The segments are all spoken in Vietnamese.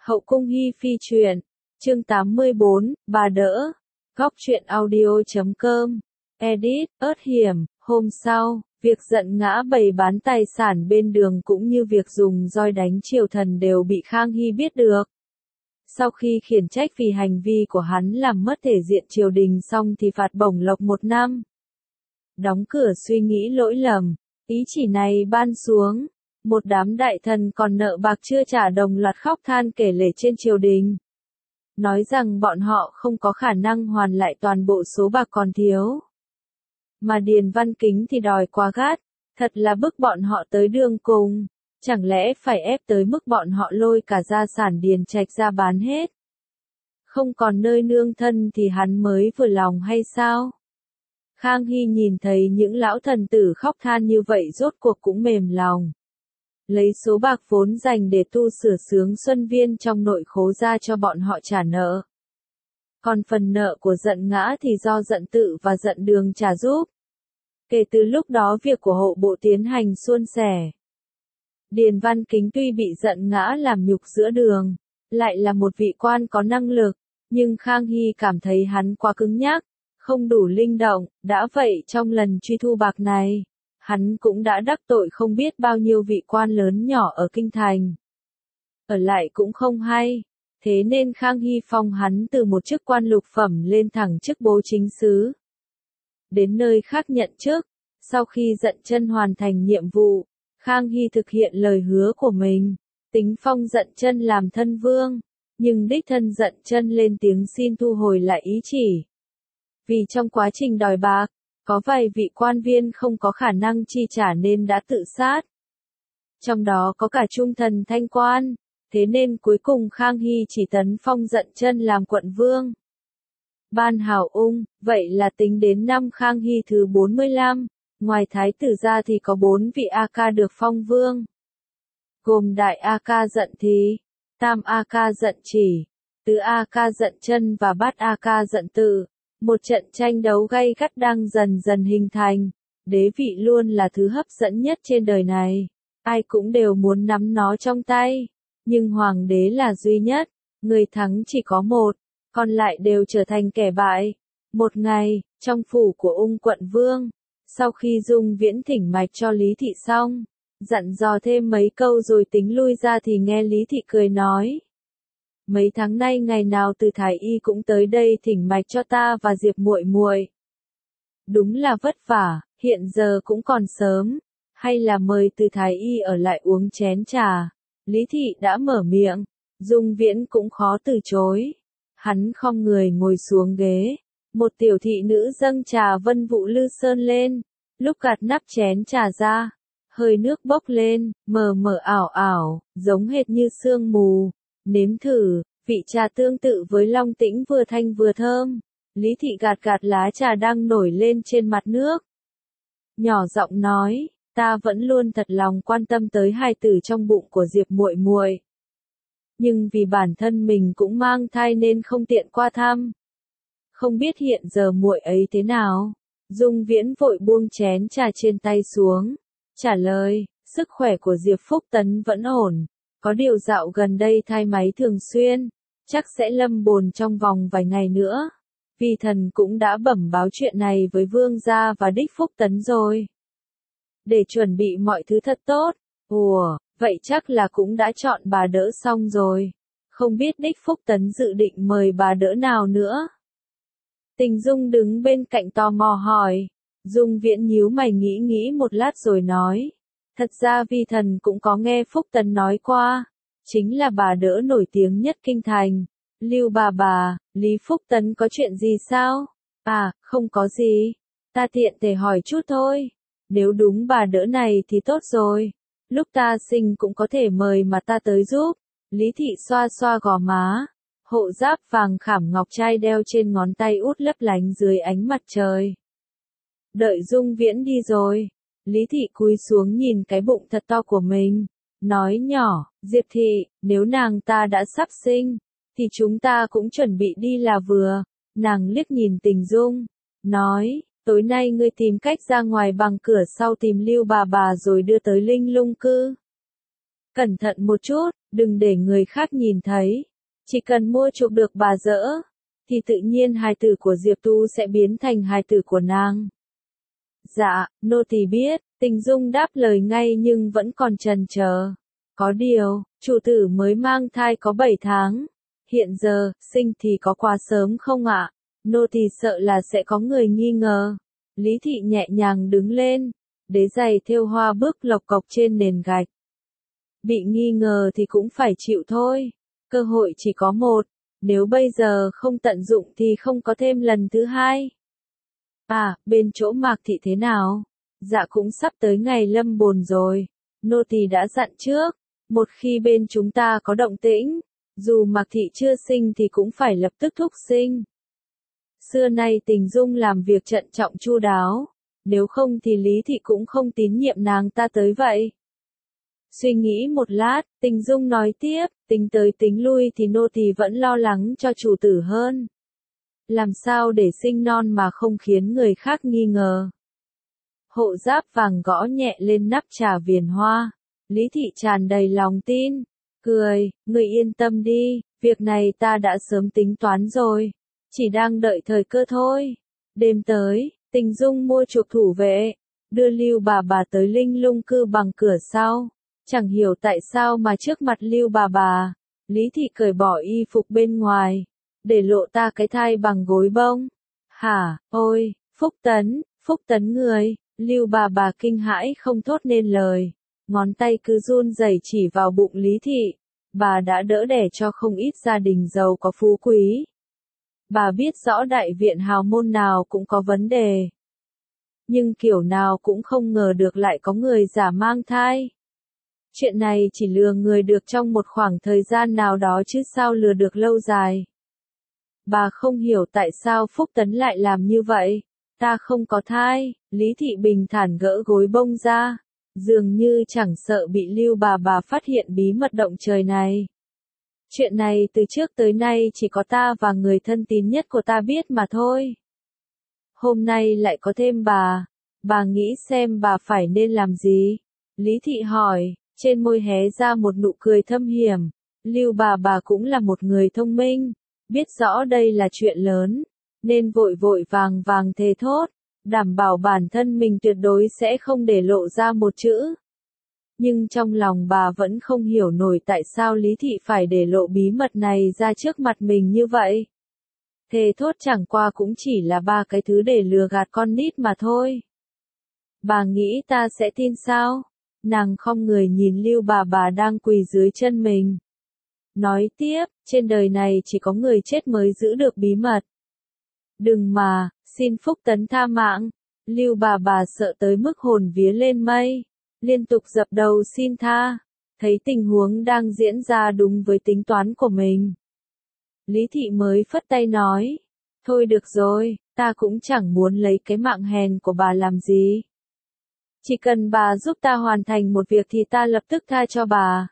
Hậu cung hi phi truyện, chương 84, bà đỡ, góc truyện audio.com, edit, ớt hiểm, hôm sau, việc giận ngã bày bán tài sản bên đường cũng như việc dùng roi đánh triều thần đều bị Khang Hy biết được. Sau khi khiển trách vì hành vi của hắn làm mất thể diện triều đình xong thì phạt bổng lộc 1 năm. Đóng cửa suy nghĩ lỗi lầm, ý chỉ này ban xuống. Một đám đại thần còn nợ bạc chưa trả đồng loạt khóc than kể lể trên triều đình. Nói rằng bọn họ không có khả năng hoàn lại toàn bộ số bạc còn thiếu. Mà Điền Văn Kính thì đòi quá gắt, thật là bức bọn họ tới đường cùng. Chẳng lẽ phải ép tới mức bọn họ lôi cả gia sản Điền Trạch ra bán hết? Không còn nơi nương thân thì hắn mới vừa lòng hay sao? Khang Hy nhìn thấy những lão thần tử khóc than như vậy rốt cuộc cũng mềm lòng. Lấy số bạc vốn dành để tu sửa xướng Xuân Viên trong nội khố ra cho bọn họ trả nợ. Còn phần nợ của giận ngã thì do giận tự và giận đường trả giúp. Kể từ lúc đó việc của hộ bộ tiến hành suôn sẻ. Điền Văn Kính tuy bị giận ngã làm nhục giữa đường, lại là một vị quan có năng lực, nhưng Khang Hy cảm thấy hắn quá cứng nhắc, không đủ linh động, đã vậy trong lần truy thu bạc này. Hắn cũng đã đắc tội không biết bao nhiêu vị quan lớn nhỏ ở kinh thành. Ở lại cũng không hay, thế nên Khang Hy phong hắn từ một chức quan lục phẩm lên thẳng chức bố chính sứ. Đến nơi khác nhận chức, sau khi Dận Chân hoàn thành nhiệm vụ, Khang Hy thực hiện lời hứa của mình, tính phong Dận Chân làm thân vương, nhưng đích thân Dận Chân lên tiếng xin thu hồi lại ý chỉ. Vì trong quá trình đòi bạc, có vài vị quan viên không có khả năng chi trả nên đã tự sát. Trong đó có cả trung thần Thanh Quan, thế nên cuối cùng Khang Hy chỉ tấn phong Dận Chân làm quận vương. Ban hào ung, vậy là tính đến năm Khang Hy thứ 45, ngoài thái tử ra thì có 4 vị A Ca được phong vương. Gồm đại A Ca Dận Thì, tam A Ca Dận Chỉ, tứ A Ca Dận Chân và bát A Ca Dận Tự. Một trận tranh đấu gay gắt đang dần dần hình thành, đế vị luôn là thứ hấp dẫn nhất trên đời này, ai cũng đều muốn nắm nó trong tay, nhưng hoàng đế là duy nhất, người thắng chỉ có một, còn lại đều trở thành kẻ bại. Một ngày, trong phủ của ung quận vương, sau khi Dung Viễn thỉnh mạch cho Lý Thị xong, dặn dò thêm mấy câu rồi tính lui ra thì nghe Lý Thị cười nói. Mấy tháng nay ngày nào Từ Thái Y cũng tới đây thỉnh mạch cho ta và Diệp muội muội. Đúng là vất vả, hiện giờ cũng còn sớm, hay là mời Từ Thái Y ở lại uống chén trà. Lý Thị đã mở miệng, Dung Viễn cũng khó từ chối. Hắn khom người ngồi xuống ghế, một tiểu thị nữ dâng trà Vân Vũ Lư Sơn lên, lúc gạt nắp chén trà ra, hơi nước bốc lên, mờ mờ ảo ảo, giống hệt như sương mù. Nếm thử, vị trà tương tự với Long Tĩnh vừa thanh vừa thơm. Lý Thị gạt gạt lá trà đang nổi lên trên mặt nước. Nhỏ giọng nói, ta vẫn luôn thật lòng quan tâm tới hài tử trong bụng của Diệp muội muội. Nhưng vì bản thân mình cũng mang thai nên không tiện qua thăm. Không biết hiện giờ muội ấy thế nào? Dung Viễn vội buông chén trà trên tay xuống, trả lời, sức khỏe của Diệp Phúc Tấn vẫn ổn. Có điều dạo gần đây thai máy thường xuyên, chắc sẽ lâm bồn trong vòng vài ngày nữa. Vi thần cũng đã bẩm báo chuyện này với vương gia và đích Phúc Tấn rồi. Để chuẩn bị mọi thứ thật tốt. Ủa, vậy chắc là cũng đã chọn bà đỡ xong rồi. Không biết đích Phúc Tấn dự định mời bà đỡ nào nữa. Tình Dung đứng bên cạnh tò mò hỏi. Dung Viễn nhíu mày nghĩ một lát rồi nói. Thật ra vi thần cũng có nghe Phúc Tấn nói qua, chính là bà đỡ nổi tiếng nhất kinh thành, Lưu bà, Lý Phúc Tấn có chuyện gì sao? À, không có gì, ta tiện thể hỏi chút thôi, nếu đúng bà đỡ này thì tốt rồi, lúc ta sinh cũng có thể mời mà ta tới giúp. Lý Thị xoa xoa gò má, hộ giáp vàng khảm ngọc trai đeo trên ngón tay út lấp lánh dưới ánh mặt trời. Đợi Dung Viễn đi rồi. Lý Thị cúi xuống nhìn cái bụng thật to của mình, nói nhỏ, Diệp Thị, nếu nàng ta đã sắp sinh, thì chúng ta cũng chuẩn bị đi là vừa. Nàng liếc nhìn Tình Dung, nói, tối nay ngươi tìm cách ra ngoài bằng cửa sau tìm Lưu bà rồi đưa tới Linh Lung cư. Cẩn thận một chút, đừng để người khác nhìn thấy. Chỉ cần mua chuộc được bà dỡ, thì tự nhiên hài tử của Diệp Tu sẽ biến thành hài tử của nàng. Dạ, nô tỳ biết, Tình Dung đáp lời ngay nhưng vẫn còn chần chờ. Có điều, chủ tử mới mang thai có 7 tháng. Hiện giờ, sinh thì có quá sớm không ạ? Nô tỳ sợ là sẽ có người nghi ngờ. Lý thị nhẹ nhàng đứng lên, đế giày thêu hoa bước lộc cộc trên nền gạch. Bị nghi ngờ thì cũng phải chịu thôi. Cơ hội chỉ có một, nếu bây giờ không tận dụng thì không có thêm lần thứ hai. À, bên chỗ Mạc Thị thế nào? Dạ cũng sắp tới ngày lâm bồn rồi. Nô tỳ đã dặn trước, một khi bên chúng ta có động tĩnh, dù Mạc Thị chưa sinh thì cũng phải lập tức thúc sinh. Xưa nay Tình Dung làm việc trân trọng chu đáo, nếu không thì Lý Thị cũng không tín nhiệm nàng ta tới vậy. Suy nghĩ một lát, Tình Dung nói tiếp, tính tới tính lui thì nô tỳ vẫn lo lắng cho chủ tử hơn. Làm sao để sinh non mà không khiến người khác nghi ngờ. Hộ Giáp Vàng gõ nhẹ lên nắp trà viền hoa. Lý Thị tràn đầy lòng tin, cười, người yên tâm đi, việc này ta đã sớm tính toán rồi, chỉ đang đợi thời cơ thôi. Đêm tới, Tình Dung mua chuộc thủ vệ, đưa Lưu bà tới Linh Lung cư bằng cửa sau. Chẳng hiểu tại sao mà trước mặt Lưu bà, Lý Thị cởi bỏ y phục bên ngoài, để lộ ta cái thai bằng gối bông. Hả, ôi, Phúc Tấn người, Lưu bà kinh hãi không thốt nên lời, ngón tay cứ run rẩy chỉ vào bụng Lý Thị. Bà đã đỡ đẻ cho không ít gia đình giàu có phú quý. Bà biết rõ đại viện hào môn nào cũng có vấn đề. Nhưng kiểu nào cũng không ngờ được lại có người giả mang thai. Chuyện này chỉ lừa người được trong một khoảng thời gian nào đó chứ sao lừa được lâu dài. Bà không hiểu tại sao Phúc Tấn lại làm như vậy. Ta không có thai, Lý Thị bình thản gỡ gối bông ra, dường như chẳng sợ bị Lưu bà phát hiện bí mật động trời này. Chuyện này từ trước tới nay chỉ có ta và người thân tín nhất của ta biết mà thôi. Hôm nay lại có thêm bà nghĩ xem bà phải nên làm gì? Lý Thị hỏi, trên môi hé ra một nụ cười thâm hiểm. Lưu bà cũng là một người thông minh, biết rõ đây là chuyện lớn, nên vội vàng thề thốt, đảm bảo bản thân mình tuyệt đối sẽ không để lộ ra một chữ. Nhưng trong lòng bà vẫn không hiểu nổi tại sao Lý Thị phải để lộ bí mật này ra trước mặt mình như vậy. Thề thốt chẳng qua cũng chỉ là 3 cái thứ để lừa gạt con nít mà thôi. Bà nghĩ ta sẽ tin sao? Nàng khom người nhìn Lưu bà đang quỳ dưới chân mình. Nói tiếp, trên đời này chỉ có người chết mới giữ được bí mật. Đừng mà, xin Phúc Tấn tha mạng. Lưu bà sợ tới mức hồn vía lên mây, liên tục dập đầu xin tha. Thấy tình huống đang diễn ra đúng với tính toán của mình, Lý Thị mới phất tay nói, thôi được rồi, ta cũng chẳng muốn lấy cái mạng hèn của bà làm gì. Chỉ cần bà giúp ta hoàn thành một việc thì ta lập tức tha cho bà.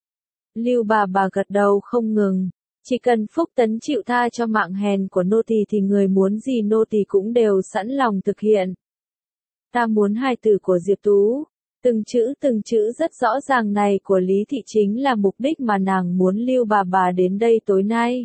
Lưu bà gật đầu không ngừng, chỉ cần Phúc Tấn chịu tha cho mạng hèn của nô tỳ thì người muốn gì nô tỳ cũng đều sẵn lòng thực hiện. Ta muốn hài tử của Diệp Tú. Từng chữ rất rõ ràng này của Lý Thị chính là mục đích mà nàng muốn Lưu bà đến đây tối nay.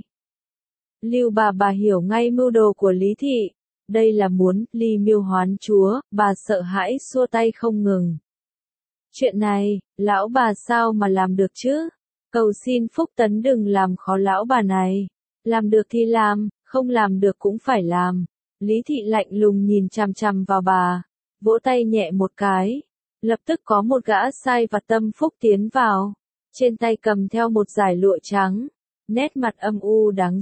Lưu bà hiểu ngay mưu đồ của Lý Thị. Đây là muốn ly miêu hoán chúa, bà sợ hãi xua tay không ngừng. Chuyện này, lão bà sao mà làm được chứ? Cầu xin Phúc Tấn đừng làm khó lão bà này. Làm được thì làm, không làm được cũng phải làm. Lý Thị lạnh lùng nhìn chằm chằm vào bà, vỗ tay nhẹ một cái. Lập tức có một gã sai vặt tâm phúc tiến vào. Trên tay cầm theo một dải lụa trắng. Nét mặt âm u đáng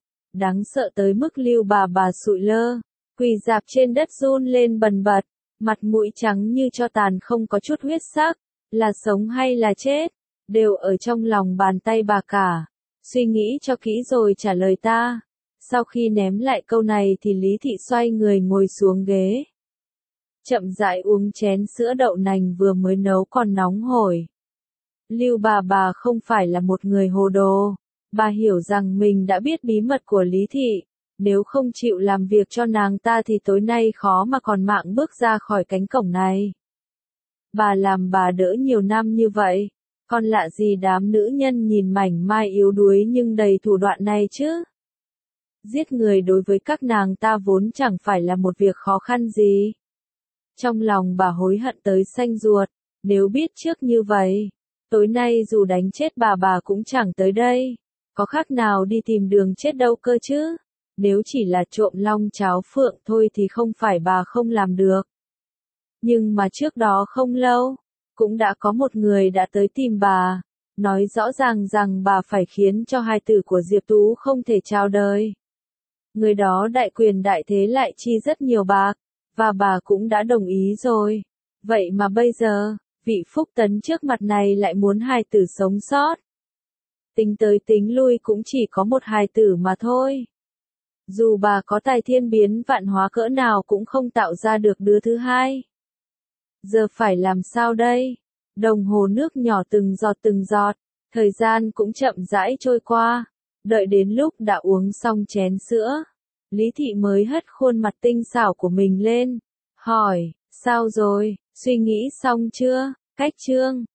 sợ tới mức Lưu bà sụi lơ. Quỳ rạp trên đất run lên bần bật, mặt mũi trắng như tro tàn không có chút huyết sắc, là sống hay là chết, đều ở trong lòng bàn tay bà cả. Suy nghĩ cho kỹ rồi trả lời ta. Sau khi ném lại câu này thì Lý Thị xoay người ngồi xuống ghế. Chậm rãi uống chén sữa đậu nành vừa mới nấu còn nóng hổi. Lưu bà không phải là một người hồ đồ, bà hiểu rằng mình đã biết bí mật của Lý Thị. Nếu không chịu làm việc cho nàng ta thì tối nay khó mà còn mạng bước ra khỏi cánh cổng này. Bà làm bà đỡ nhiều năm như vậy, Còn lạ gì đám nữ nhân nhìn mảnh mai yếu đuối nhưng đầy thủ đoạn này chứ? Giết người đối với các nàng ta vốn chẳng phải là một việc khó khăn gì. Trong lòng bà hối hận tới xanh ruột, nếu biết trước như vậy, tối nay dù đánh chết bà cũng chẳng tới đây. Có khác nào đi tìm đường chết đâu cơ chứ? Nếu chỉ là trộm long cháo phượng thôi thì không phải bà không làm được. Nhưng mà trước đó không lâu, cũng đã có một người đã tới tìm bà, nói rõ ràng rằng bà phải khiến cho hài tử của Diệp Tú không thể chào đời. Người đó đại quyền đại thế lại chi rất nhiều bạc, và bà cũng đã đồng ý rồi. Vậy mà bây giờ, vị Phúc Tấn trước mặt này lại muốn hài tử sống sót. Tính tới tính lui cũng chỉ có một hài tử mà thôi. Dù bà có tài thiên biến vạn hóa cỡ nào cũng không tạo ra được đứa thứ hai. Giờ phải làm sao đây? Đồng hồ nước nhỏ từng giọt, thời gian cũng chậm rãi trôi qua. Đợi đến lúc đã uống xong chén sữa, Lý Thị mới hất khuôn mặt tinh xảo của mình lên, hỏi, sao rồi, suy nghĩ xong chưa? Cách chương